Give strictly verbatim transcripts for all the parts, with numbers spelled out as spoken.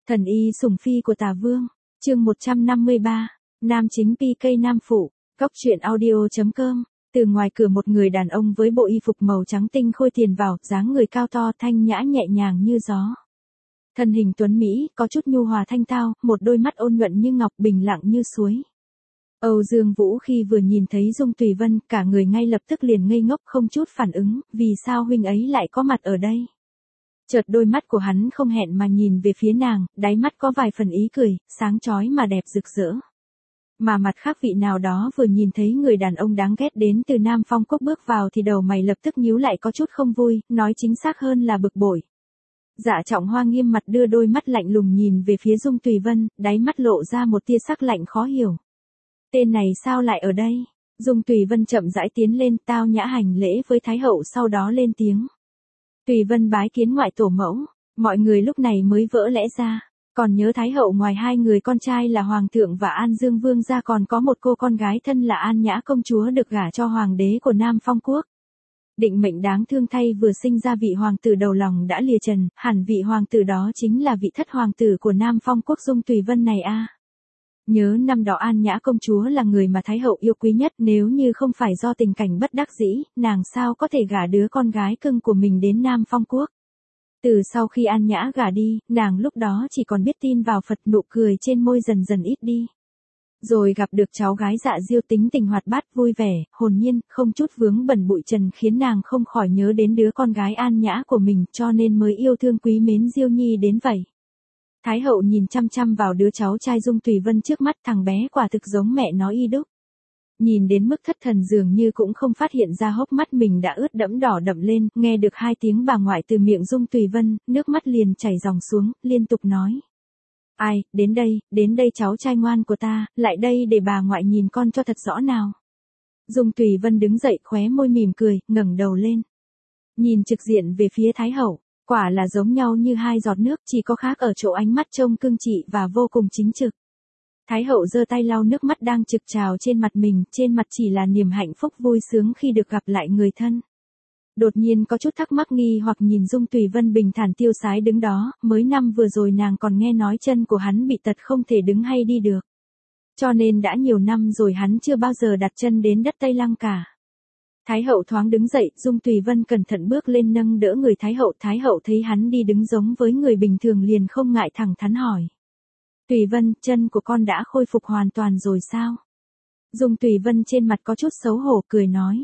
Thần y sủng phi của Tả Vương, chương một trăm năm mươi ba, nam chính pê ca nam phụ, góc truyện audio chấm com. Từ ngoài cửa một người đàn ông với bộ y phục màu trắng tinh khôi tiền vào, dáng người cao to thanh nhã nhẹ nhàng như gió. Thân hình tuấn Mỹ, có chút nhu hòa thanh tao, một đôi mắt ôn nhuận như ngọc bình lặng như suối. Âu Dương Vũ khi vừa nhìn thấy Dung Tùy Vân, cả người ngay lập tức liền ngây ngốc không chút phản ứng, vì sao huynh ấy lại có mặt ở đây? Chợt đôi mắt của hắn không hẹn mà nhìn về phía nàng, đáy mắt có vài phần ý cười, sáng chói mà đẹp rực rỡ. Mà mặt khác vị nào đó vừa nhìn thấy người đàn ông đáng ghét đến từ Nam Phong Quốc bước vào thì đầu mày lập tức nhíu lại có chút không vui, nói chính xác hơn là bực bội. Dạ Trọng Hoa nghiêm mặt đưa đôi mắt lạnh lùng nhìn về phía Dung Tùy Vân, đáy mắt lộ ra một tia sắc lạnh khó hiểu. Tên này sao lại ở đây? Dung Tùy Vân chậm rãi tiến lên, tao nhã hành lễ với Thái hậu, sau đó lên tiếng. Tùy Vân bái kiến ngoại tổ mẫu. Mọi người lúc này mới vỡ lẽ ra. Còn nhớ Thái hậu ngoài hai người con trai là Hoàng thượng và An Dương Vương ra còn có một cô con gái thân là An Nhã công chúa được gả cho Hoàng đế của Nam Phong Quốc. Định mệnh đáng thương thay vừa sinh ra vị hoàng tử đầu lòng đã lìa trần, hẳn vị hoàng tử đó chính là vị thất hoàng tử của Nam Phong Quốc Dung Tùy Vân này a. À. Nhớ năm đó An Nhã công chúa là người mà Thái hậu yêu quý nhất, nếu như không phải do tình cảnh bất đắc dĩ, nàng sao có thể gả đứa con gái cưng của mình đến Nam Phong Quốc. Từ sau khi An Nhã gả đi, nàng lúc đó chỉ còn biết tin vào Phật, nụ cười trên môi dần dần ít đi. Rồi gặp được cháu gái Dạ Diêu tính tình hoạt bát vui vẻ, hồn nhiên, không chút vướng bẩn bụi trần khiến nàng không khỏi nhớ đến đứa con gái An Nhã của mình, cho nên mới yêu thương quý mến Diêu Nhi đến vậy. Thái hậu nhìn chăm chăm vào đứa cháu trai Dung Tùy Vân trước mắt, thằng bé quả thực giống mẹ nó y đúc. Nhìn đến mức thất thần dường như cũng không phát hiện ra hốc mắt mình đã ướt đẫm đỏ đậm lên, nghe được hai tiếng bà ngoại từ miệng Dung Tùy Vân, nước mắt liền chảy ròng xuống, liên tục nói. Ai, đến đây, đến đây cháu trai ngoan của ta, lại đây để bà ngoại nhìn con cho thật rõ nào. Dung Tùy Vân đứng dậy khóe môi mỉm cười, ngẩng đầu lên. Nhìn trực diện về phía Thái hậu. Quả là giống nhau như hai giọt nước, chỉ có khác ở chỗ ánh mắt trông cương trị và vô cùng chính trực. Thái hậu giơ tay lau nước mắt đang trực trào trên mặt mình, trên mặt chỉ là niềm hạnh phúc vui sướng khi được gặp lại người thân. Đột nhiên có chút thắc mắc nghi hoặc nhìn Dung Tùy Vân bình thản tiêu sái đứng đó, mới năm vừa rồi nàng còn nghe nói chân của hắn bị tật không thể đứng hay đi được. Cho nên đã nhiều năm rồi hắn chưa bao giờ đặt chân đến đất Tây Lăng cả. Thái hậu thoáng đứng dậy, Dung Tùy Vân cẩn thận bước lên nâng đỡ người Thái hậu. Thái hậu thấy hắn đi đứng giống với người bình thường liền không ngại thẳng thắn hỏi. Tùy Vân, chân của con đã khôi phục hoàn toàn rồi sao? Dung Tùy Vân trên mặt có chút xấu hổ cười nói.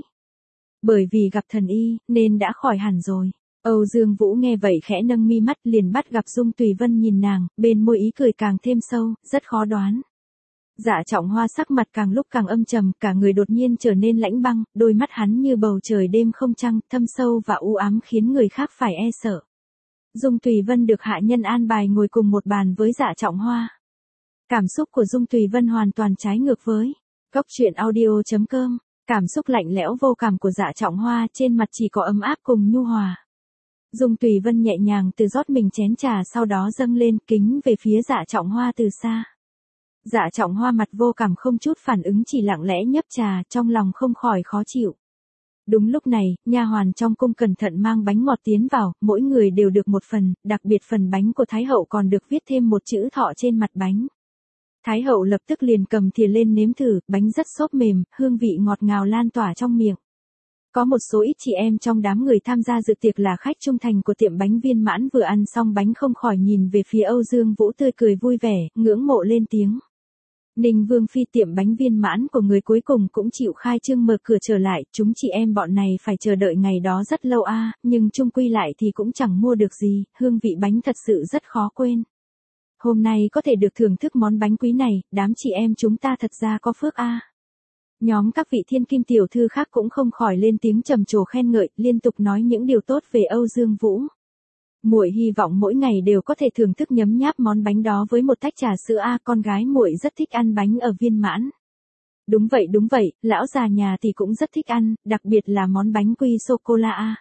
Bởi vì gặp thần y, nên đã khỏi hẳn rồi. Âu Dương Vũ nghe vậy khẽ nâng mi mắt liền bắt gặp Dung Tùy Vân nhìn nàng, bên môi ý cười càng thêm sâu, rất khó đoán. Dạ Trọng Hoa sắc mặt càng lúc càng âm trầm, cả người đột nhiên trở nên lãnh băng, đôi mắt hắn như bầu trời đêm không trăng, thâm sâu và u ám khiến người khác phải e sợ. Dung Tùy Vân được hạ nhân an bài ngồi cùng một bàn với Dạ Trọng Hoa. Cảm xúc của Dung Tùy Vân hoàn toàn trái ngược với góc truyện audio chấm com. Cảm xúc lạnh lẽo vô cảm của Dạ Trọng Hoa, trên mặt chỉ có ấm áp cùng nhu hòa. Dung Tùy Vân nhẹ nhàng từ rót mình chén trà, sau đó dâng lên kính về phía Dạ Trọng Hoa từ xa. Dạ Trọng Hoa mặt vô cảm không chút phản ứng, chỉ lặng lẽ nhấp trà, trong lòng không khỏi khó chịu. Đúng lúc này, nha hoàn trong cung cẩn thận mang bánh ngọt tiến vào, mỗi người đều được một phần, đặc biệt phần bánh của Thái hậu còn được viết thêm một chữ thọ trên mặt bánh. Thái hậu lập tức liền cầm thìa lên nếm thử, bánh rất xốp mềm, hương vị ngọt ngào lan tỏa trong miệng. Có một số ít chị em trong đám người tham gia dự tiệc là khách trung thành của tiệm bánh Viên Mãn vừa ăn xong bánh không khỏi nhìn về phía Âu Dương Vũ tươi cười vui vẻ, ngưỡng mộ lên tiếng. Ninh Vương phi, tiệm bánh Viên Mãn của người cuối cùng cũng chịu khai trương mở cửa trở lại, chúng chị em bọn này phải chờ đợi ngày đó rất lâu a, à, nhưng chung quy lại thì cũng chẳng mua được gì, hương vị bánh thật sự rất khó quên. Hôm nay có thể được thưởng thức món bánh quý này, đám chị em chúng ta thật ra có phước a. À. Nhóm các vị thiên kim tiểu thư khác cũng không khỏi lên tiếng trầm trồ khen ngợi, liên tục nói những điều tốt về Âu Dương Vũ. Muội hy vọng mỗi ngày đều có thể thưởng thức nhấm nháp món bánh đó với một tách trà sữa a, à, con gái muội rất thích ăn bánh ở Viên Mãn. Đúng vậy đúng vậy, lão già nhà thì cũng rất thích ăn, đặc biệt là món bánh quy sô cô la a. À.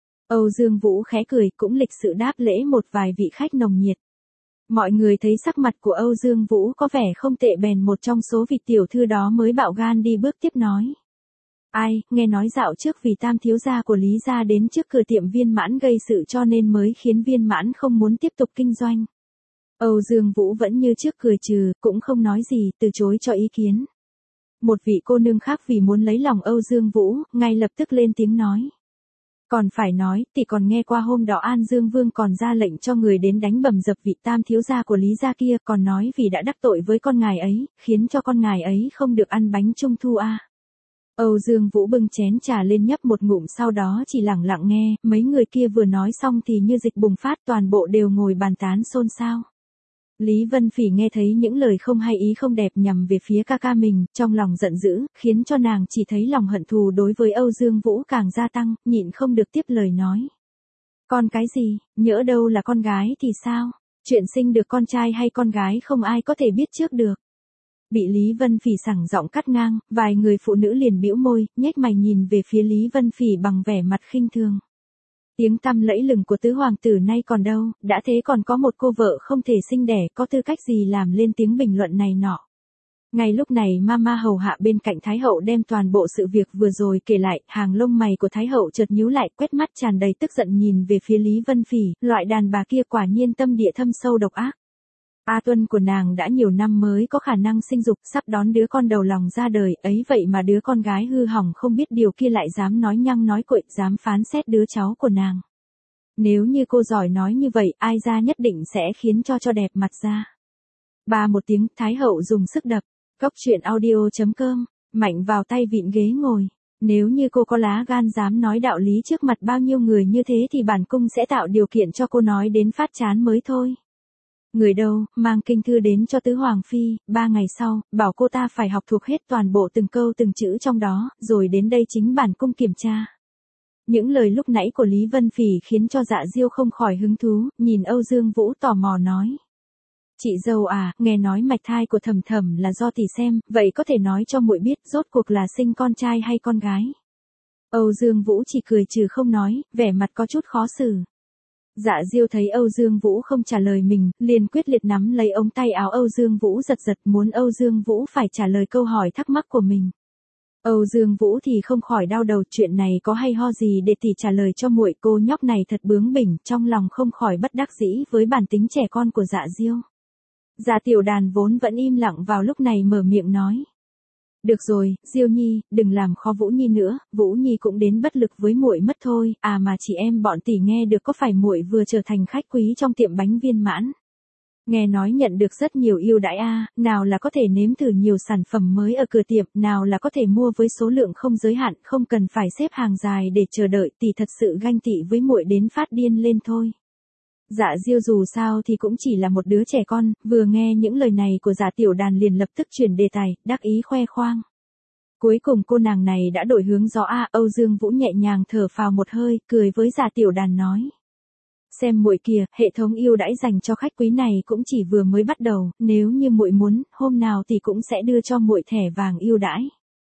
Âu Dương Vũ khẽ cười, cũng lịch sự đáp lễ một vài vị khách nồng nhiệt. Mọi người thấy sắc mặt của Âu Dương Vũ có vẻ không tệ bèn một trong số vị tiểu thư đó mới bạo gan đi bước tiếp nói. Ai, nghe nói dạo trước vì tam thiếu gia của Lý gia đến trước cửa tiệm Viên Mãn gây sự cho nên mới khiến Viên Mãn không muốn tiếp tục kinh doanh. Âu Dương Vũ vẫn như trước cười trừ, cũng không nói gì, từ chối cho ý kiến. Một vị cô nương khác vì muốn lấy lòng Âu Dương Vũ, ngay lập tức lên tiếng nói. Còn phải nói, tỷ còn nghe qua hôm đó An Dương Vương còn ra lệnh cho người đến đánh bầm dập vị tam thiếu gia của Lý gia kia, còn nói vì đã đắc tội với con ngài ấy, khiến cho con ngài ấy không được ăn bánh trung thu a. À. Âu Dương Vũ bưng chén trà lên nhấp một ngụm, sau đó chỉ lặng lặng nghe, mấy người kia vừa nói xong thì như dịch bùng phát, toàn bộ đều ngồi bàn tán xôn xao. Lý Vân Phỉ nghe thấy những lời không hay ý không đẹp nhằm về phía ca ca mình, trong lòng giận dữ, khiến cho nàng chỉ thấy lòng hận thù đối với Âu Dương Vũ càng gia tăng, nhịn không được tiếp lời nói. Con cái gì, nhỡ đâu là con gái thì sao? Chuyện sinh được con trai hay con gái không ai có thể biết trước được. Bị Lý Vân Phỉ sẳng giọng cắt ngang, vài người phụ nữ liền bĩu môi, nhếch mày nhìn về phía Lý Vân Phỉ bằng vẻ mặt khinh thường. Tiếng tăm lẫy lừng của tứ hoàng tử nay còn đâu, đã thế còn có một cô vợ không thể sinh đẻ, có tư cách gì làm lên tiếng bình luận này nọ. Ngay lúc này Mama hầu hạ bên cạnh Thái hậu đem toàn bộ sự việc vừa rồi kể lại, hàng lông mày của Thái hậu chợt nhíu lại, quét mắt tràn đầy tức giận nhìn về phía Lý Vân Phỉ, loại đàn bà kia quả nhiên tâm địa thâm sâu độc ác. A Tuân của nàng đã nhiều năm mới có khả năng sinh dục, sắp đón đứa con đầu lòng ra đời, ấy vậy mà đứa con gái hư hỏng không biết điều kia lại dám nói nhăng nói cuội, dám phán xét đứa cháu của nàng. Nếu như cô giỏi nói như vậy, ai ra nhất định sẽ khiến cho cho đẹp mặt ra. Ba một tiếng, Thái hậu dùng sức đập, Cốc truyện audio chấm com, mạnh vào tay vịn ghế ngồi. Nếu như cô có lá gan dám nói đạo lý trước mặt bao nhiêu người như thế thì bản cung sẽ tạo điều kiện cho cô nói đến phát chán mới thôi. Người đâu, mang kinh thư đến cho tứ hoàng phi, ba ngày sau, bảo cô ta phải học thuộc hết toàn bộ từng câu từng chữ trong đó, rồi đến đây chính bản cung kiểm tra. Những lời lúc nãy của Lý Vân Phỉ khiến cho Dạ Diêu không khỏi hứng thú, nhìn Âu Dương Vũ tò mò nói. Chị dâu à, nghe nói mạch thai của Thầm Thầm là do tỷ xem, vậy có thể nói cho muội biết rốt cuộc là sinh con trai hay con gái? Âu Dương Vũ chỉ cười trừ không nói, vẻ mặt có chút khó xử. Dạ Diêu thấy Âu Dương Vũ không trả lời mình, liền quyết liệt nắm lấy ống tay áo Âu Dương Vũ giật giật, muốn Âu Dương Vũ phải trả lời câu hỏi thắc mắc của mình. Âu Dương Vũ thì không khỏi đau đầu, chuyện này có hay ho gì để tỷ trả lời cho muội, cô nhóc này thật bướng bỉnh, trong lòng không khỏi bất đắc dĩ với bản tính trẻ con của Dạ Diêu. Dạ Tiểu Đàn vốn vẫn im lặng vào lúc này mở miệng nói. Được rồi, Diêu Nhi, đừng làm khó Vũ Nhi nữa, Vũ Nhi cũng đến bất lực với muội mất thôi, à mà chị em bọn tỷ nghe được có phải muội vừa trở thành khách quý trong tiệm bánh Viên Mãn. Nghe nói nhận được rất nhiều ưu đãi a, à, nào là có thể nếm thử nhiều sản phẩm mới ở cửa tiệm, nào là có thể mua với số lượng không giới hạn, không cần phải xếp hàng dài để chờ đợi, tỷ thật sự ganh tị với muội đến phát điên lên thôi. Dạ Diêu dù sao thì cũng chỉ là một đứa trẻ con, vừa nghe những lời này của Dạ Tiểu Đàn liền lập tức chuyển đề tài, đắc ý khoe khoang. Cuối cùng cô nàng này đã đổi hướng gió a. Âu Dương Vũ nhẹ nhàng thở phào một hơi, cười với Dạ Tiểu Đàn nói. Xem muội kìa, hệ thống ưu đãi dành cho khách quý này cũng chỉ vừa mới bắt đầu, nếu như muội muốn, hôm nào thì cũng sẽ đưa cho muội thẻ vàng ưu đãi.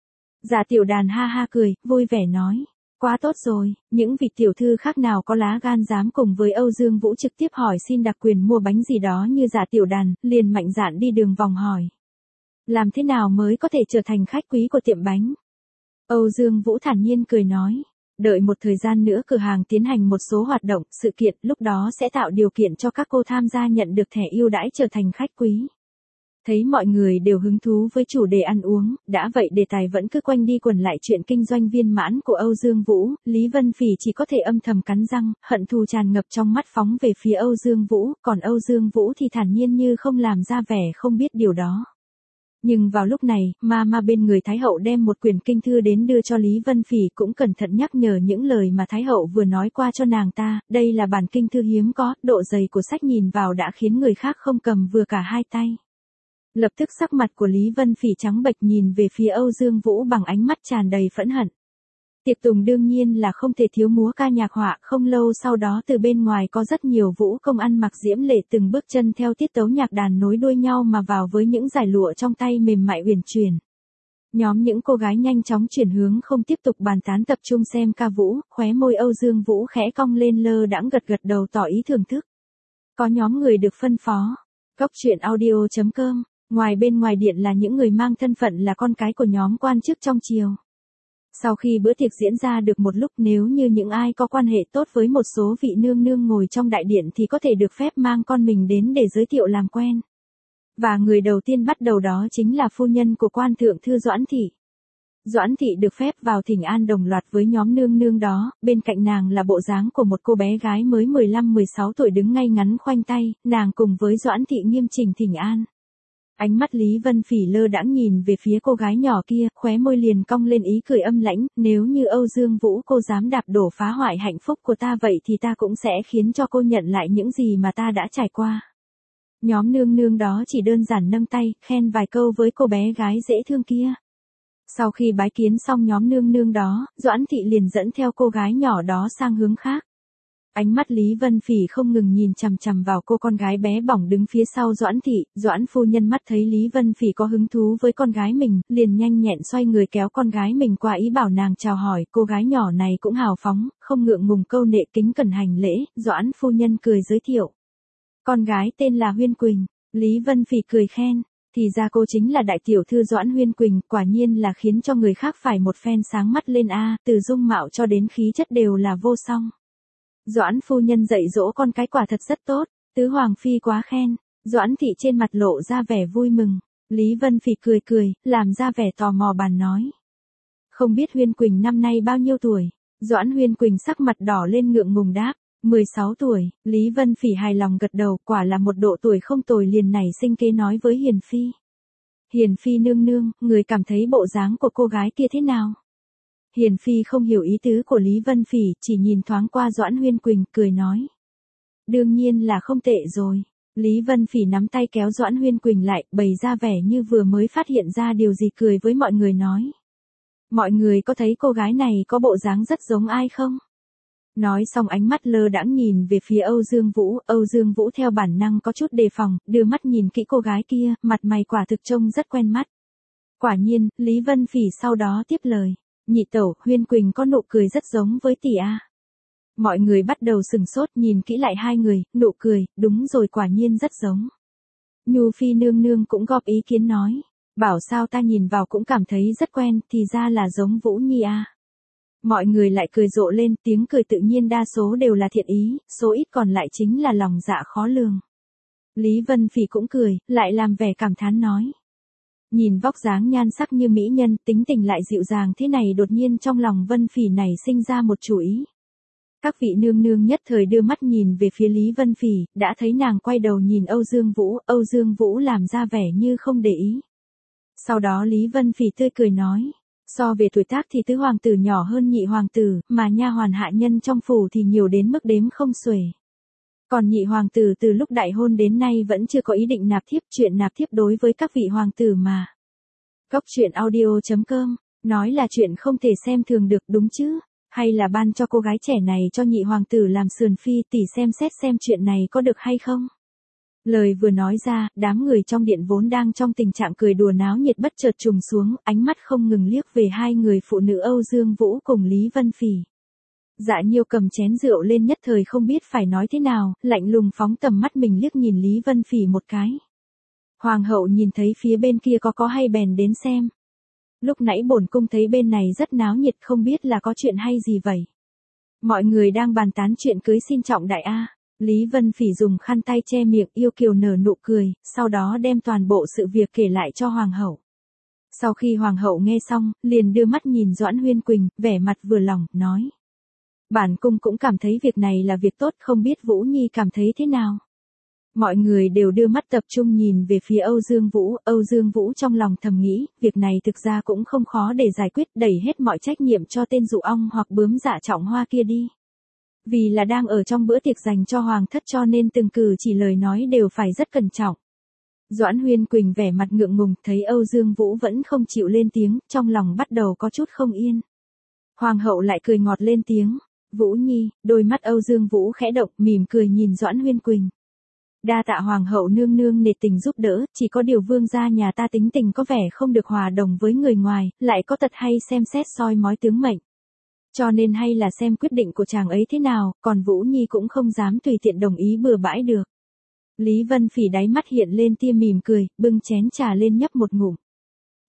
Dạ Tiểu Đàn ha ha cười, vui vẻ nói. Quá tốt rồi, những vị tiểu thư khác nào có lá gan dám cùng với Âu Dương Vũ trực tiếp hỏi xin đặc quyền mua bánh gì đó như Dạ Tiểu Đàn, liền mạnh dạn đi đường vòng hỏi. Làm thế nào mới có thể trở thành khách quý của tiệm bánh? Âu Dương Vũ thản nhiên cười nói. Đợi một thời gian nữa cửa hàng tiến hành một số hoạt động, sự kiện, lúc đó sẽ tạo điều kiện cho các cô tham gia nhận được thẻ ưu đãi trở thành khách quý. Thấy mọi người đều hứng thú với chủ đề ăn uống, đã vậy đề tài vẫn cứ quanh đi quẩn lại chuyện kinh doanh Viên Mãn của Âu Dương Vũ, Lý Vân Phỉ chỉ có thể âm thầm cắn răng, hận thù tràn ngập trong mắt phóng về phía Âu Dương Vũ, còn Âu Dương Vũ thì thản nhiên như không làm ra vẻ không biết điều đó. Nhưng vào lúc này, ma ma bên người Thái hậu đem một quyển kinh thư đến đưa cho Lý Vân Phỉ, cũng cẩn thận nhắc nhở những lời mà Thái hậu vừa nói qua cho nàng ta, đây là bản kinh thư hiếm có, độ dày của sách nhìn vào đã khiến người khác không cầm vừa cả hai tay. Lập tức sắc mặt của Lý Vân Phỉ trắng bệch nhìn về phía Âu Dương Vũ bằng ánh mắt tràn đầy phẫn hận. Tiệc tùng đương nhiên là không thể thiếu múa ca nhạc họa, không lâu sau đó từ bên ngoài có rất nhiều vũ công ăn mặc diễm lệ từng bước chân theo tiết tấu nhạc đàn nối đuôi nhau mà vào với những dải lụa trong tay mềm mại uyển chuyển. Nhóm những cô gái nhanh chóng chuyển hướng không tiếp tục bàn tán tập trung xem ca vũ, khóe môi Âu Dương Vũ khẽ cong lên lơ đãng gật gật đầu tỏ ý thưởng thức. Có nhóm người được phân phó. Cốc truyện audio chấm com, ngoài bên ngoài điện là những người mang thân phận là con cái của nhóm quan chức trong triều. Sau khi bữa tiệc diễn ra được một lúc, nếu như những ai có quan hệ tốt với một số vị nương nương ngồi trong đại điện thì có thể được phép mang con mình đến để giới thiệu làm quen. Và người đầu tiên bắt đầu đó chính là phu nhân của quan thượng thư Doãn Thị. Doãn Thị được phép vào thỉnh an đồng loạt với nhóm nương nương đó, bên cạnh nàng là bộ dáng của một cô bé gái mới mười lăm mười sáu tuổi đứng ngay ngắn khoanh tay, nàng cùng với Doãn Thị nghiêm chỉnh thỉnh an. Ánh mắt Lý Vân Phỉ lơ đãng nhìn về phía cô gái nhỏ kia, khóe môi liền cong lên ý cười âm lãnh, nếu như Âu Dương Vũ cô dám đạp đổ phá hoại hạnh phúc của ta vậy thì ta cũng sẽ khiến cho cô nhận lại những gì mà ta đã trải qua. Nhóm nương nương đó chỉ đơn giản nâng tay, khen vài câu với cô bé gái dễ thương kia. Sau khi bái kiến xong nhóm nương nương đó, Doãn Thị liền dẫn theo cô gái nhỏ đó sang hướng khác. Ánh mắt Lý Vân Phỉ không ngừng nhìn chằm chằm vào cô con gái bé bỏng đứng phía sau Doãn Thị. Doãn phu nhân mắt thấy Lý Vân Phỉ có hứng thú với con gái mình, liền nhanh nhẹn xoay người kéo con gái mình qua ý bảo nàng chào hỏi. Cô gái nhỏ này cũng hào phóng, không ngượng ngùng câu nệ kính cẩn hành lễ. Doãn phu nhân cười giới thiệu. Con gái tên là Huyên Quỳnh. Lý Vân Phỉ cười khen. Thì ra cô chính là đại tiểu thư Doãn Huyên Quỳnh, quả nhiên là khiến cho người khác phải một phen sáng mắt lên a, từ dung mạo cho đến khí chất đều là vô song. Doãn phu nhân dạy dỗ con cái quả thật rất tốt, tứ hoàng phi quá khen. Doãn Thị trên mặt lộ ra vẻ vui mừng. Lý Vân Phỉ cười cười, làm ra vẻ tò mò bàn nói. Không biết Huyên Quỳnh năm nay bao nhiêu tuổi? Doãn Huyên Quỳnh sắc mặt đỏ lên ngượng ngùng đáp. mười sáu tuổi, Lý Vân Phỉ hài lòng gật đầu, quả là một độ tuổi không tồi, liền nảy sinh kế nói với Hiền Phi. Hiền Phi nương nương, người cảm thấy bộ dáng của cô gái kia thế nào? Hiền Phi không hiểu ý tứ của Lý Vân Phỉ, chỉ nhìn thoáng qua Doãn Huyên Quỳnh, cười nói. Đương nhiên là không tệ rồi. Lý Vân Phỉ nắm tay kéo Doãn Huyên Quỳnh lại, bày ra vẻ như vừa mới phát hiện ra điều gì, cười với mọi người nói. Mọi người có thấy cô gái này có bộ dáng rất giống ai không? Nói xong ánh mắt lơ đãng nhìn về phía Âu Dương Vũ, Âu Dương Vũ theo bản năng có chút đề phòng, đưa mắt nhìn kỹ cô gái kia, mặt mày quả thực trông rất quen mắt. Quả nhiên, Lý Vân Phỉ sau đó tiếp lời, nhị tẩu, Huyên Quỳnh có nụ cười rất giống với tỷ a. Mọi người bắt đầu sừng sốt nhìn kỹ lại hai người, nụ cười, đúng rồi, quả nhiên rất giống. Nhu Phi nương nương cũng góp ý kiến nói, bảo sao ta nhìn vào cũng cảm thấy rất quen, thì ra là giống Vũ Nhi a. Mọi người lại cười rộ lên, tiếng cười tự nhiên đa số đều là thiện ý, số ít còn lại chính là lòng dạ khó lường. Lý Vân Phỉ cũng cười, lại làm vẻ cảm thán nói. Nhìn vóc dáng nhan sắc như mỹ nhân, tính tình lại dịu dàng thế này, đột nhiên trong lòng Vân Phỉ này sinh ra một chủ ý. Các vị nương nương nhất thời đưa mắt nhìn về phía Lý Vân Phỉ, đã thấy nàng quay đầu nhìn Âu Dương Vũ, Âu Dương Vũ làm ra vẻ như không để ý. Sau đó Lý Vân Phỉ tươi cười nói. So về tuổi tác thì tứ hoàng tử nhỏ hơn nhị hoàng tử, mà nha hoàn hạ nhân trong phủ thì nhiều đến mức đếm không xuể. Còn nhị hoàng tử từ lúc đại hôn đến nay vẫn chưa có ý định nạp thiếp, chuyện nạp thiếp đối với các vị hoàng tử mà. Góc truyện audio chấm com, nói là chuyện không thể xem thường được đúng chứ, hay là ban cho cô gái trẻ này cho nhị hoàng tử làm sườn phi, tỷ xem xét xem chuyện này có được hay không. Lời vừa nói ra, đám người trong điện vốn đang trong tình trạng cười đùa náo nhiệt bất chợt trùng xuống, ánh mắt không ngừng liếc về hai người phụ nữ Âu Dương Vũ cùng Lý Vân Phỉ. Dạ Nhiêu cầm chén rượu lên nhất thời không biết phải nói thế nào, lạnh lùng phóng tầm mắt mình liếc nhìn Lý Vân Phỉ một cái. Hoàng hậu nhìn thấy phía bên kia có có hay bèn đến xem. Lúc nãy bổn cung thấy bên này rất náo nhiệt, không biết là có chuyện hay gì vậy. Mọi người đang bàn tán chuyện cưới xin trọng đại a. Lý Vân Phỉ dùng khăn tay che miệng, yêu kiều nở nụ cười, sau đó đem toàn bộ sự việc kể lại cho hoàng hậu. Sau khi hoàng hậu nghe xong, liền đưa mắt nhìn Doãn Huyên Quỳnh, vẻ mặt vừa lòng, nói. Bản cung cũng cảm thấy việc này là việc tốt, không biết Vũ Nhi cảm thấy thế nào. Mọi người đều đưa mắt tập trung nhìn về phía Âu Dương Vũ, Âu Dương Vũ trong lòng thầm nghĩ, việc này thực ra cũng không khó để giải quyết, đẩy hết mọi trách nhiệm cho tên dụ ong hoặc bướm dạ trọng hoa kia đi. Vì là đang ở trong bữa tiệc dành cho hoàng thất cho nên từng cử chỉ lời nói đều phải rất cẩn trọng. Doãn Huyên Quỳnh vẻ mặt ngượng ngùng, thấy Âu Dương Vũ vẫn không chịu lên tiếng, trong lòng bắt đầu có chút không yên. Hoàng hậu lại cười ngọt lên tiếng, Vũ Nhi, đôi mắt Âu Dương Vũ khẽ động, mỉm cười nhìn Doãn Huyên Quỳnh. Đa tạ hoàng hậu nương nương nể tình giúp đỡ, chỉ có điều vương gia nhà ta tính tình có vẻ không được hòa đồng với người ngoài, lại có tật hay xem xét soi mói tướng mệnh. Cho nên hay là xem quyết định của chàng ấy thế nào, còn Vũ Nhi cũng không dám tùy tiện đồng ý bừa bãi được. Lý Vân Phỉ đáy mắt hiện lên tia mỉm cười, bưng chén trà lên nhấp một ngụm.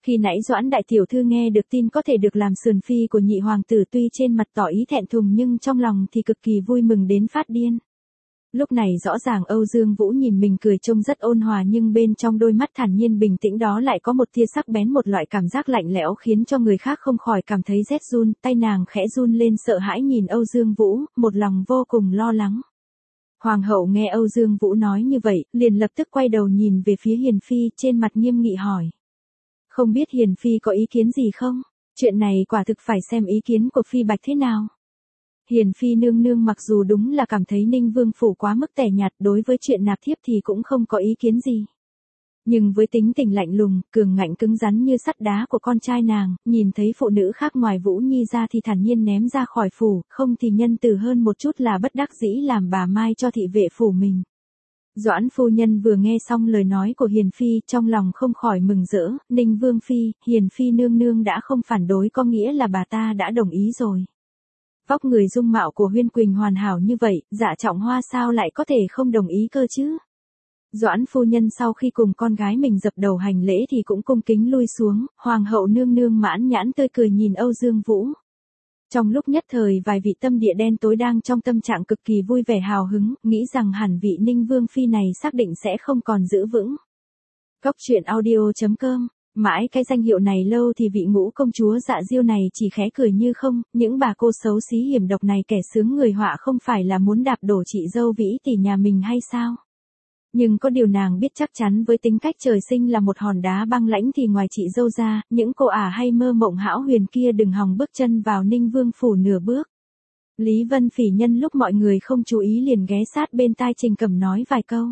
Khi nãy Doãn đại tiểu thư nghe được tin có thể được làm sườn phi của nhị hoàng tử, tuy trên mặt tỏ ý thẹn thùng nhưng trong lòng thì cực kỳ vui mừng đến phát điên. Lúc này rõ ràng Âu Dương Vũ nhìn mình cười trông rất ôn hòa, nhưng bên trong đôi mắt thản nhiên bình tĩnh đó lại có một tia sắc bén, một loại cảm giác lạnh lẽo khiến cho người khác không khỏi cảm thấy rét run, tay nàng khẽ run lên sợ hãi nhìn Âu Dương Vũ, một lòng vô cùng lo lắng. Hoàng hậu nghe Âu Dương Vũ nói như vậy, liền lập tức quay đầu nhìn về phía Hiền Phi, trên mặt nghiêm nghị hỏi. Không biết Hiền Phi có ý kiến gì không? Chuyện này quả thực phải xem ý kiến của Phi Bạch thế nào. Hiền Phi nương nương mặc dù đúng là cảm thấy Ninh Vương phủ quá mức tẻ nhạt, đối với chuyện nạp thiếp thì cũng không có ý kiến gì. Nhưng với tính tình lạnh lùng, cường ngạnh cứng rắn như sắt đá của con trai nàng, nhìn thấy phụ nữ khác ngoài Vũ Nhi ra thì thản nhiên ném ra khỏi phủ, không thì nhân từ hơn một chút là bất đắc dĩ làm bà mai cho thị vệ phủ mình. Doãn phu nhân vừa nghe xong lời nói của Hiền Phi, trong lòng không khỏi mừng rỡ, Ninh Vương Phi, Hiền Phi nương nương đã không phản đối có nghĩa là bà ta đã đồng ý rồi. Vóc người dung mạo của Huyên Quỳnh hoàn hảo như vậy, Dạ Trọng Hoa sao lại có thể không đồng ý cơ chứ? Doãn phu nhân sau khi cùng con gái mình dập đầu hành lễ thì cũng cung kính lui xuống, hoàng hậu nương nương mãn nhãn tươi cười nhìn Âu Dương Vũ. Trong lúc nhất thời vài vị tâm địa đen tối đang trong tâm trạng cực kỳ vui vẻ hào hứng, nghĩ rằng hẳn vị Ninh Vương Phi này xác định sẽ không còn giữ vững. Cốc truyện audio chấm com. Mãi cái danh hiệu này lâu thì vị ngũ công chúa Dạ Diêu này chỉ khẽ cười như không, những bà cô xấu xí hiểm độc này kẻ sướng người họa không phải là muốn đạp đổ chị dâu Vĩ tỷ nhà mình hay sao? Nhưng có điều nàng biết chắc chắn với tính cách trời sinh là một hòn đá băng lãnh thì ngoài chị dâu ra, những cô ả hay mơ mộng hão huyền kia đừng hòng bước chân vào Ninh Vương phủ nửa bước. Lý Vân Phỉ nhân lúc mọi người không chú ý liền ghé sát bên tai Trình Cẩm nói vài câu.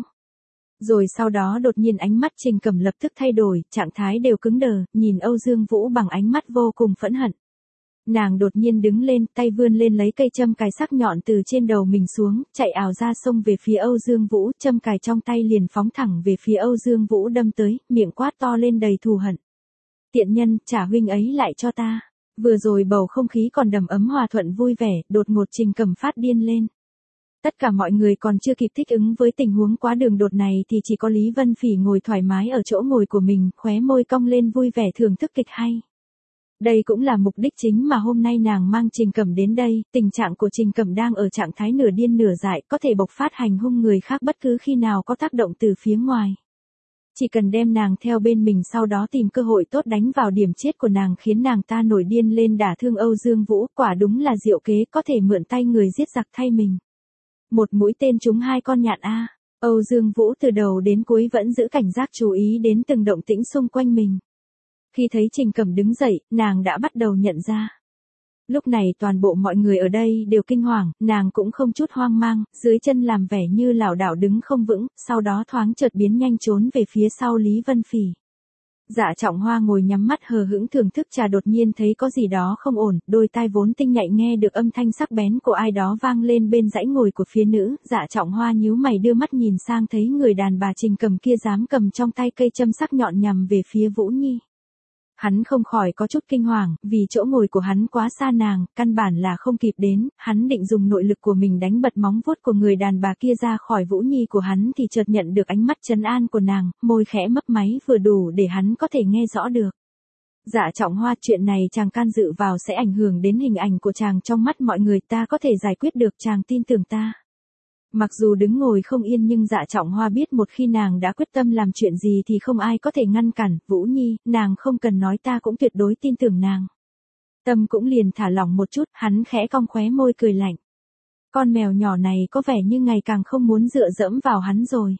Rồi sau đó đột nhiên ánh mắt Trình Cẩm lập tức thay đổi, trạng thái đều cứng đờ, nhìn Âu Dương Vũ bằng ánh mắt vô cùng phẫn hận. Nàng đột nhiên đứng lên, tay vươn lên lấy cây châm cài sắc nhọn từ trên đầu mình xuống, chạy ảo ra sông về phía Âu Dương Vũ, châm cài trong tay liền phóng thẳng về phía Âu Dương Vũ đâm tới, miệng quát to lên đầy thù hận. Tiện nhân, trả huynh ấy lại cho ta. Vừa rồi bầu không khí còn đầm ấm hòa thuận vui vẻ, đột ngột Trình Cẩm phát điên lên. Tất cả mọi người còn chưa kịp thích ứng với tình huống quá đường đột này thì chỉ có Lý Vân Phỉ ngồi thoải mái ở chỗ ngồi của mình, khóe môi cong lên vui vẻ thưởng thức kịch hay. Đây cũng là mục đích chính mà hôm nay nàng mang Trình Cẩm đến đây, tình trạng của Trình Cẩm đang ở trạng thái nửa điên nửa dại, có thể bộc phát hành hung người khác bất cứ khi nào có tác động từ phía ngoài. Chỉ cần đem nàng theo bên mình sau đó tìm cơ hội tốt đánh vào điểm chết của nàng khiến nàng ta nổi điên lên đả thương Âu Dương Vũ, quả đúng là diệu kế có thể mượn tay người giết giặc thay mình. Một mũi tên trúng hai con nhạn a. Âu Dương Vũ từ đầu đến cuối vẫn giữ cảnh giác chú ý đến từng động tĩnh xung quanh mình. Khi thấy Trình Cẩm đứng dậy, nàng đã bắt đầu nhận ra. Lúc này toàn bộ mọi người ở đây đều kinh hoàng, nàng cũng không chút hoang mang, dưới chân làm vẻ như lảo đảo đứng không vững, sau đó thoáng chợt biến nhanh trốn về phía sau Lý Vân Phỉ. Dạ Trọng Hoa ngồi nhắm mắt hờ hững thưởng thức trà đột nhiên thấy có gì đó không ổn, đôi tai vốn tinh nhạy nghe được âm thanh sắc bén của ai đó vang lên bên dãy ngồi của phía nữ, Dạ Trọng Hoa nhíu mày đưa mắt nhìn sang thấy người đàn bà Trình Cẩm kia dám cầm trong tay cây châm sắc nhọn nhằm về phía Vũ Nhi. Hắn không khỏi có chút kinh hoàng, vì chỗ ngồi của hắn quá xa nàng, căn bản là không kịp đến, hắn định dùng nội lực của mình đánh bật móng vuốt của người đàn bà kia ra khỏi Vũ Nhi của hắn thì chợt nhận được ánh mắt trấn an của nàng, môi khẽ mấp máy vừa đủ để hắn có thể nghe rõ được. Dạ Trọng Hoa, chuyện này chàng can dự vào sẽ ảnh hưởng đến hình ảnh của chàng trong mắt mọi người, ta có thể giải quyết được, chàng tin tưởng ta. Mặc dù đứng ngồi không yên nhưng Dạ Trọng Hoa biết một khi nàng đã quyết tâm làm chuyện gì thì không ai có thể ngăn cản, Vũ Nhi, nàng không cần nói ta cũng tuyệt đối tin tưởng nàng. Tâm cũng liền thả lỏng một chút, hắn khẽ cong khóe môi cười lạnh. Con mèo nhỏ này có vẻ như ngày càng không muốn dựa dẫm vào hắn rồi.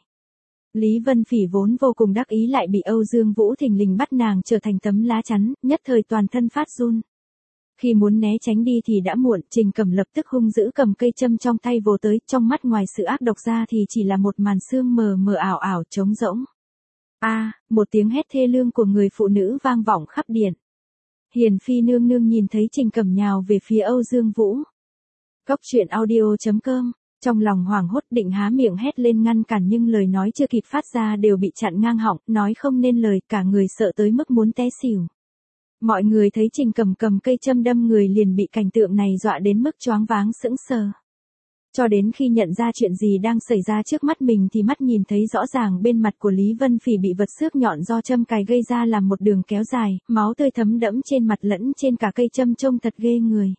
Lý Vân Phỉ vốn vô cùng đắc ý lại bị Âu Dương Vũ thình lình bắt nàng trở thành tấm lá chắn, nhất thời toàn thân phát run. Khi muốn né tránh đi thì đã muộn, Trình Cẩm lập tức hung dữ cầm cây châm trong tay vồ tới, trong mắt ngoài sự ác độc ra thì chỉ là một màn sương mờ mờ ảo ảo trống rỗng. A, à, một tiếng hét thê lương của người phụ nữ vang vọng khắp điện. Hiền Phi nương nương nhìn thấy Trình Cẩm nhào về phía Âu Dương Vũ. Cốc truyện audio chấm com, trong lòng hoảng hốt định há miệng hét lên ngăn cản nhưng lời nói chưa kịp phát ra đều bị chặn ngang họng, nói không nên lời, cả người sợ tới mức muốn té xỉu. Mọi người thấy Trình Cẩm cầm cây châm đâm người liền bị cảnh tượng này dọa đến mức choáng váng sững sờ. Cho đến khi nhận ra chuyện gì đang xảy ra trước mắt mình thì mắt nhìn thấy rõ ràng bên mặt của Lý Vân Phỉ bị vật xước nhọn do châm cài gây ra làm một đường kéo dài, máu tươi thấm đẫm trên mặt lẫn trên cả cây châm trông thật ghê người.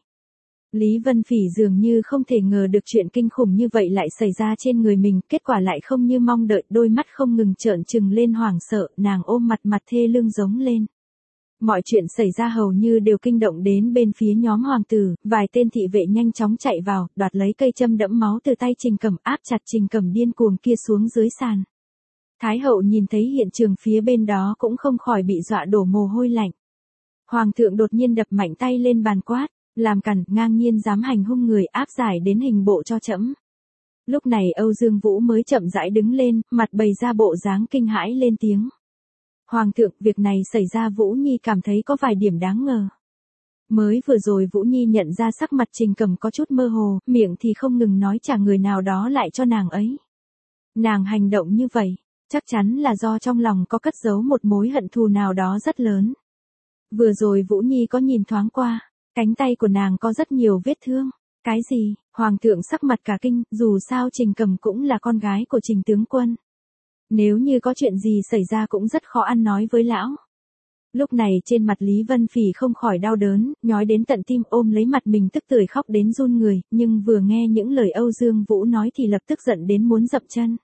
Lý Vân Phỉ dường như không thể ngờ được chuyện kinh khủng như vậy lại xảy ra trên người mình, kết quả lại không như mong đợi, đôi mắt không ngừng trợn trừng lên hoảng sợ, nàng ôm mặt mặt thê lương giống lên. Mọi chuyện xảy ra hầu như đều kinh động đến bên phía nhóm hoàng tử, vài tên thị vệ nhanh chóng chạy vào, đoạt lấy cây châm đẫm máu từ tay Trình Cẩm, áp chặt Trình Cẩm điên cuồng kia xuống dưới sàn. Thái hậu nhìn thấy hiện trường phía bên đó cũng không khỏi bị dọa đổ mồ hôi lạnh. Hoàng thượng đột nhiên đập mạnh tay lên bàn quát, làm càn, ngang nhiên dám hành hung người, áp giải đến hình bộ cho trẫm. Lúc này Âu Dương Vũ mới chậm rãi đứng lên, mặt bày ra bộ dáng kinh hãi lên tiếng. Hoàng thượng, việc này xảy ra Vũ Nhi cảm thấy có vài điểm đáng ngờ. Mới vừa rồi Vũ Nhi nhận ra sắc mặt Trình Cẩm có chút mơ hồ, miệng thì không ngừng nói trả người nào đó lại cho nàng ấy. Nàng hành động như vậy, chắc chắn là do trong lòng có cất giấu một mối hận thù nào đó rất lớn. Vừa rồi Vũ Nhi có nhìn thoáng qua, cánh tay của nàng có rất nhiều vết thương. Cái gì? Hoàng thượng sắc mặt cả kinh, dù sao Trình Cẩm cũng là con gái của Trình tướng quân. Nếu như có chuyện gì xảy ra cũng rất khó ăn nói với lão. Lúc này trên mặt Lý Vân Phỉ không khỏi đau đớn, nhói đến tận tim, ôm lấy mặt mình tức tưởi khóc đến run người, nhưng vừa nghe những lời Âu Dương Vũ nói thì lập tức giận đến muốn dậm chân.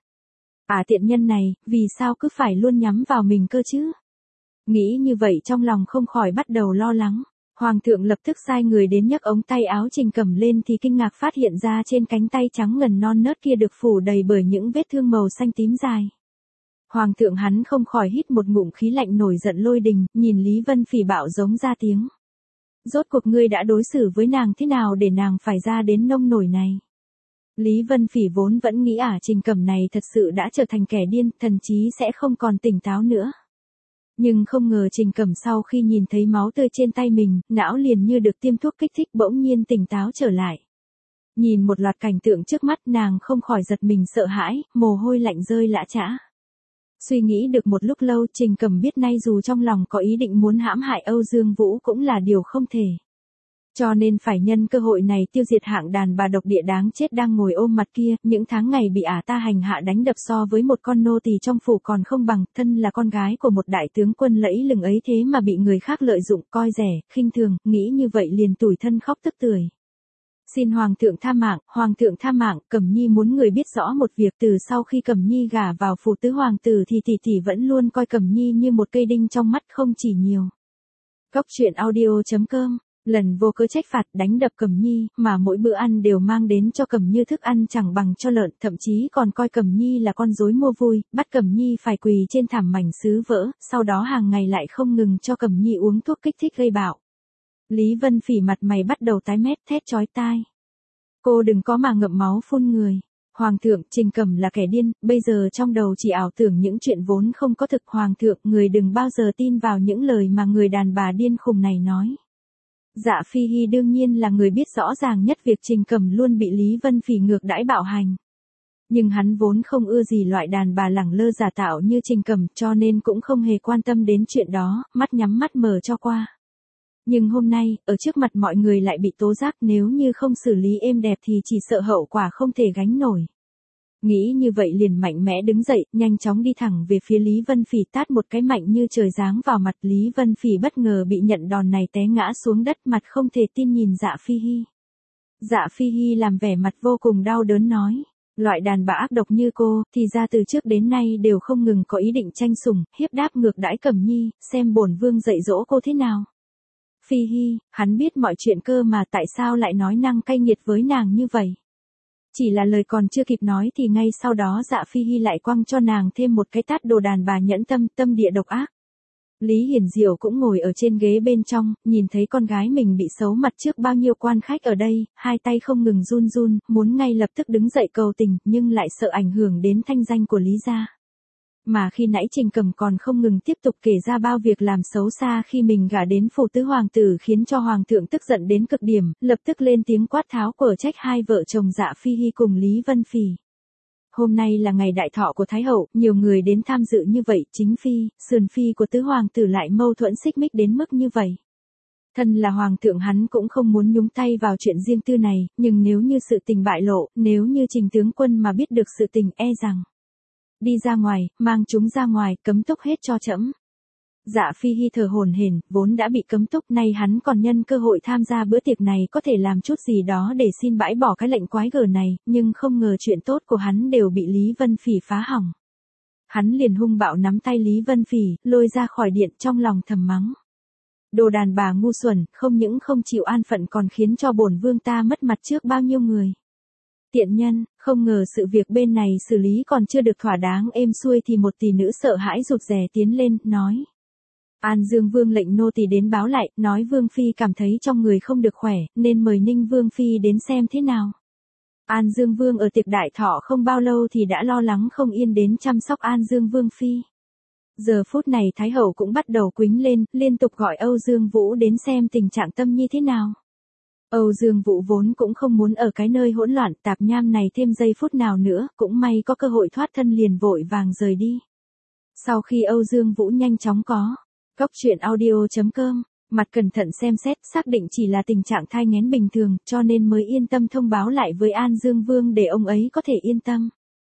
À tiện nhân này, vì sao cứ phải luôn nhắm vào mình cơ chứ? Nghĩ như vậy trong lòng không khỏi bắt đầu lo lắng. Hoàng thượng lập tức sai người đến nhấc ống tay áo Trình Cẩm lên thì kinh ngạc phát hiện ra trên cánh tay trắng ngần non nớt kia được phủ đầy bởi những vết thương màu xanh tím dài. Hoàng thượng hắn không khỏi hít một ngụm khí lạnh nổi giận lôi đình, nhìn Lý Vân Phỉ bạo giống ra tiếng. Rốt cuộc ngươi đã đối xử với nàng thế nào để nàng phải ra đến nông nổi này? Lý Vân Phỉ vốn vẫn nghĩ ả Trình Cẩm này thật sự đã trở thành kẻ điên, thần chí sẽ không còn tỉnh táo nữa. Nhưng không ngờ Trình Cẩm sau khi nhìn thấy máu tươi trên tay mình, não liền như được tiêm thuốc kích thích bỗng nhiên tỉnh táo trở lại. Nhìn một loạt cảnh tượng trước mắt nàng không khỏi giật mình sợ hãi, mồ hôi lạnh rơi lã chã. Suy nghĩ được một lúc lâu Trình Cẩm biết nay dù trong lòng có ý định muốn hãm hại Âu Dương Vũ cũng là điều không thể. Cho nên phải nhân cơ hội này tiêu diệt hạng đàn bà độc địa đáng chết đang ngồi ôm mặt kia, những tháng ngày bị ả ta hành hạ đánh đập so với một con nô tỳ trong phủ còn không bằng, thân là con gái của một đại tướng quân lẫy lừng ấy thế mà bị người khác lợi dụng, coi rẻ, khinh thường, nghĩ như vậy liền tủi thân khóc tức tưởi. Xin Hoàng thượng tha mạng, Hoàng thượng tha mạng, Cẩm Nhi muốn người biết rõ một việc, từ sau khi Cẩm Nhi gả vào phủ tứ hoàng tử thì tỷ tỷ vẫn luôn coi Cẩm Nhi như một cây đinh trong mắt không chỉ nhiều. Góc truyện audio chấm com, lần vô cớ trách phạt đánh đập Cẩm Nhi, mà mỗi bữa ăn đều mang đến cho Cẩm Như thức ăn chẳng bằng cho lợn, thậm chí còn coi Cẩm Nhi là con rối mua vui, bắt Cẩm Nhi phải quỳ trên thảm mảnh sứ vỡ, sau đó hàng ngày lại không ngừng cho Cẩm Nhi uống thuốc kích thích gây bạo. Lý Vân Phỉ mặt mày bắt đầu tái mét thét chói tai. Cô đừng có mà ngậm máu phun người. Hoàng thượng, Trình Cẩm là kẻ điên, bây giờ trong đầu chỉ ảo tưởng những chuyện vốn không có thực. Hoàng thượng, người đừng bao giờ tin vào những lời mà người đàn bà điên khùng này nói. Dạ Phi Hi đương nhiên là người biết rõ ràng nhất việc Trình Cẩm luôn bị Lý Vân Phỉ ngược đãi bạo hành. Nhưng hắn vốn không ưa gì loại đàn bà lẳng lơ giả tạo như Trình Cẩm, cho nên cũng không hề quan tâm đến chuyện đó, mắt nhắm mắt mở cho qua. Nhưng hôm nay, ở trước mặt mọi người lại bị tố giác, nếu như không xử lý êm đẹp thì chỉ sợ hậu quả không thể gánh nổi. Nghĩ như vậy liền mạnh mẽ đứng dậy, nhanh chóng đi thẳng về phía Lý Vân Phỉ tát một cái mạnh như trời giáng vào mặt. Lý Vân Phỉ bất ngờ bị nhận đòn này té ngã xuống đất, mặt không thể tin nhìn Dạ Phi Hi. Dạ Phi Hi làm vẻ mặt vô cùng đau đớn nói, loại đàn bà ác độc như cô, thì ra từ trước đến nay đều không ngừng có ý định tranh sủng, hiếp đáp ngược đãi Cẩm Nhi, xem bổn vương dạy dỗ cô thế nào. Phi Hi, hắn biết mọi chuyện cơ mà tại sao lại nói năng cay nghiệt với nàng như vậy. Chỉ là lời còn chưa kịp nói thì ngay sau đó Dạ Phi Hi lại quăng cho nàng thêm một cái tát, đồ đàn bà nhẫn tâm, tâm địa độc ác. Lý Hiển Diệu cũng ngồi ở trên ghế bên trong, nhìn thấy con gái mình bị xấu mặt trước bao nhiêu quan khách ở đây, hai tay không ngừng run run, muốn ngay lập tức đứng dậy cầu tình, nhưng lại sợ ảnh hưởng đến thanh danh của Lý gia. Mà khi nãy Trình Cẩm còn không ngừng tiếp tục kể ra bao việc làm xấu xa khi mình gả đến phủ tứ hoàng tử, khiến cho hoàng thượng tức giận đến cực điểm, lập tức lên tiếng quát tháo quở trách hai vợ chồng Dạ Phi Hi cùng Lý Vân Phỉ. Hôm nay là ngày đại thọ của Thái hậu, nhiều người đến tham dự như vậy, chính phi, sườn phi của tứ hoàng tử lại mâu thuẫn xích mích đến mức như vậy. Thân là hoàng thượng hắn cũng không muốn nhúng tay vào chuyện riêng tư này, nhưng nếu như sự tình bại lộ, nếu như Trình tướng quân mà biết được sự tình e rằng đi ra ngoài, mang chúng ra ngoài, cấm túc hết cho trẫm. Dạ Phi Hi thở hổn hển, vốn đã bị cấm túc, nay hắn còn nhân cơ hội tham gia bữa tiệc này có thể làm chút gì đó để xin bãi bỏ cái lệnh quái gở này, nhưng không ngờ chuyện tốt của hắn đều bị Lý Vân Phỉ phá hỏng. Hắn liền hung bạo nắm tay Lý Vân Phỉ, lôi ra khỏi điện, trong lòng thầm mắng. Đồ đàn bà ngu xuẩn, không những không chịu an phận còn khiến cho bổn vương ta mất mặt trước bao nhiêu người. Tiện nhân, không ngờ sự việc bên này xử lý còn chưa được thỏa đáng êm xuôi thì một tỷ nữ sợ hãi rụt rè tiến lên, nói. An Dương Vương lệnh nô tỳ đến báo lại, nói Vương Phi cảm thấy trong người không được khỏe, nên mời Ninh Vương Phi đến xem thế nào. An Dương Vương ở tiệc đại thọ không bao lâu thì đã lo lắng không yên đến chăm sóc An Dương Vương Phi. Giờ phút này Thái Hậu cũng bắt đầu quýnh lên, liên tục gọi Âu Dương Vũ đến xem tình trạng tâm nhi thế nào. Âu Dương Vũ vốn cũng không muốn ở cái nơi hỗn loạn tạp nham này thêm giây phút nào nữa, cũng may có cơ hội thoát thân liền vội vàng rời đi. Sau khi Âu Dương Vũ nhanh chóng có Góc truyện audio chấm com, mặt cẩn thận xem xét, xác định chỉ là tình trạng thai nghén bình thường, cho nên mới yên tâm thông báo lại với An Dương Vương để ông ấy có thể yên tâm.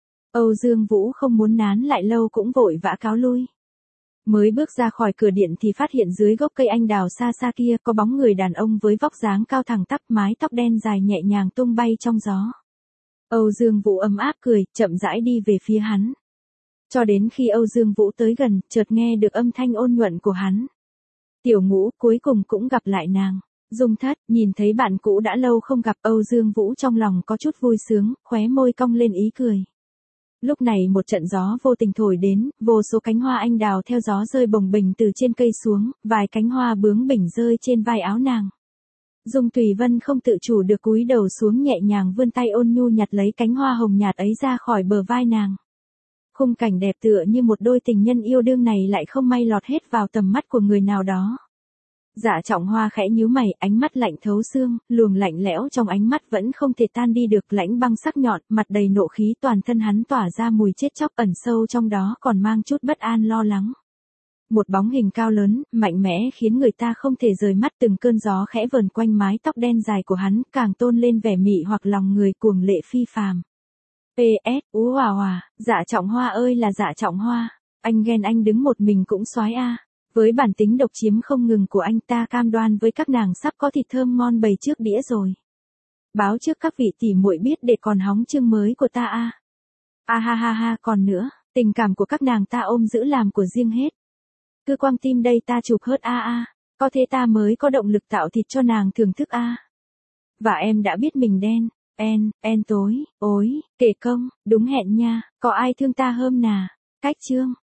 Âu Dương Vũ không muốn nán lại lâu cũng vội vã cáo lui. Mới bước ra khỏi cửa điện thì phát hiện dưới gốc cây anh đào xa xa kia có bóng người đàn ông với vóc dáng cao thẳng tắp, mái tóc đen dài nhẹ nhàng tung bay trong gió. Âu Dương Vũ ấm áp cười, chậm rãi đi về phía hắn. Cho đến khi Âu Dương Vũ tới gần, chợt nghe được âm thanh ôn nhuận của hắn. Tiểu Ngũ, cuối cùng cũng gặp lại nàng. Dung Thất, nhìn thấy bạn cũ đã lâu không gặp, Âu Dương Vũ trong lòng có chút vui sướng, khóe môi cong lên ý cười. Lúc này một trận gió vô tình thổi đến, vô số cánh hoa anh đào theo gió rơi bồng bềnh từ trên cây xuống, vài cánh hoa bướng bỉnh rơi trên vai áo nàng. Dung Tùy Vân không tự chủ được cúi đầu xuống nhẹ nhàng vươn tay ôn nhu nhặt lấy cánh hoa hồng nhạt ấy ra khỏi bờ vai nàng. Khung cảnh đẹp tựa như một đôi tình nhân yêu đương này lại không may lọt hết vào tầm mắt của người nào đó. Dạ Trọng Hoa khẽ nhíu mày, ánh mắt lạnh thấu xương, luồng lạnh lẽo trong ánh mắt vẫn không thể tan đi được, lãnh băng sắc nhọn, mặt đầy nộ khí, toàn thân hắn tỏa ra mùi chết chóc, ẩn sâu trong đó còn mang chút bất an lo lắng. Một bóng hình cao lớn, mạnh mẽ khiến người ta không thể rời mắt, từng cơn gió khẽ vờn quanh mái tóc đen dài của hắn, càng tôn lên vẻ mị hoặc lòng người cuồng lệ phi phàm. pê ét, ú hòa hòa, Dạ Trọng Hoa ơi là Dạ Trọng Hoa, anh ghen anh đứng một mình cũng soái a. Với bản tính độc chiếm không ngừng của anh, ta cam đoan với các nàng sắp có thịt thơm ngon bày trước đĩa rồi. Báo trước các vị tỷ muội biết để còn hóng chương mới của ta a. A ha ha ha, còn nữa, tình cảm của các nàng ta ôm giữ làm của riêng hết. Cứ quăng tim đây ta chụp hớt a a, có thế ta mới có động lực tạo thịt cho nàng thưởng thức a. Và em đã biết mình đen, en, en tối, ối, kể công, đúng hẹn nha, có ai thương ta hơn nà. Cách chương